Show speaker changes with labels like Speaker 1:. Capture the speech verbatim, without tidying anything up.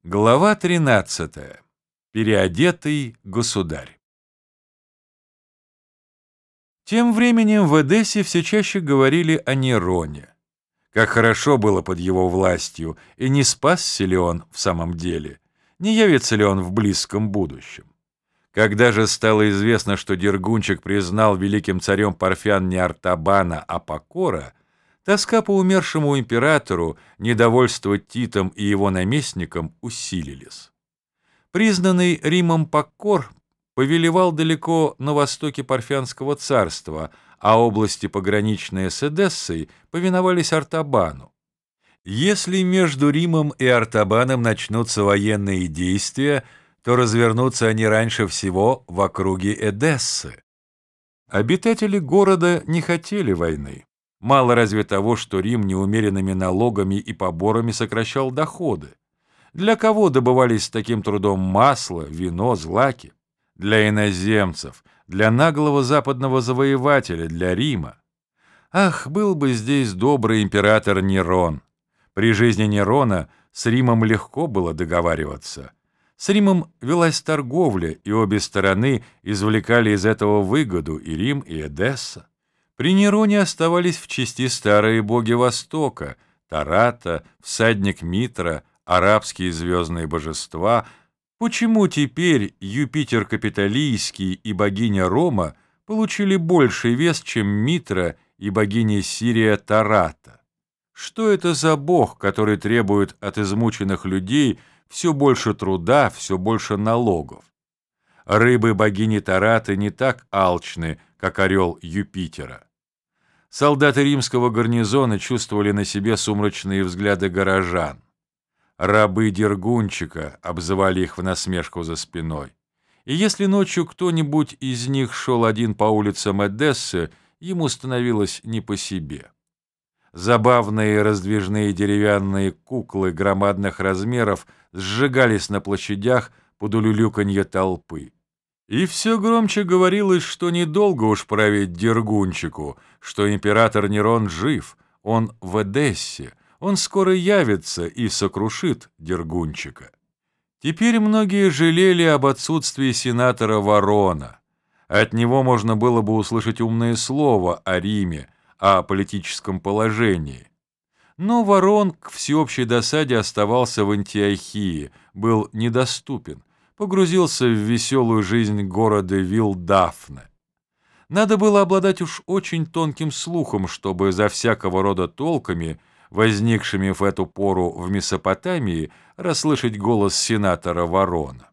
Speaker 1: Глава тринадцатая. Переодетый государь. Тем временем в Эдессе все чаще говорили о Нероне. Как хорошо было под его властью, и не спасся ли он в самом деле, не явится ли он в близком будущем. Когда же стало известно, что Дергунчик признал великим царем Парфян не Артабана, а Покора, тоска по умершему императору, недовольство Титом и его наместником усилились. Признанный Римом Покор повелевал далеко на востоке Парфянского царства, а области, пограничные с Эдессой, повиновались Артабану. Если между Римом и Артабаном начнутся военные действия, то развернутся они раньше всего в округе Эдессы. Обитатели города не хотели войны. Мало разве того, что Рим неумеренными налогами и поборами сокращал доходы. Для кого добывались с таким трудом масло, вино, злаки? Для иноземцев, для наглого западного завоевателя, для Рима. Ах, был бы здесь добрый император Нерон! При жизни Нерона с Римом легко было договариваться. С Римом велась торговля, и обе стороны извлекали из этого выгоду, и Рим, и Эдесса. При Нероне оставались в чести старые боги Востока — Тарата, всадник Митра, арабские звездные божества. Почему теперь Юпитер Капитолийский и богиня Рома получили больший вес, чем Митра и богиня Сирия Тарата? Что это за бог, который требует от измученных людей все больше труда, все больше налогов? Рыбы богини Тараты не так алчны, как орел Юпитера. Солдаты римского гарнизона чувствовали на себе сумрачные взгляды горожан. Рабы Дергунчика обзывали их в насмешку за спиной. И если ночью кто-нибудь из них шел один по улицам Эдессы, ему становилось не по себе. Забавные раздвижные деревянные куклы громадных размеров сжигались на площадях под улюлюканье толпы. И все громче говорилось, что недолго уж править Дергунчику, что император Нерон жив, он в Эдессе, он скоро явится и сокрушит Дергунчика. Теперь многие жалели об отсутствии сенатора Ворона. От него можно было бы услышать умное слово о Риме, о политическом положении. Но Ворон к всеобщей досаде оставался в Антиохии, был недоступен, погрузился в веселую жизнь города Вилдафне. Надо было обладать уж очень тонким слухом, чтобы за всякого рода толками, возникшими в эту пору в Месопотамии, расслышать голос сенатора Ворона.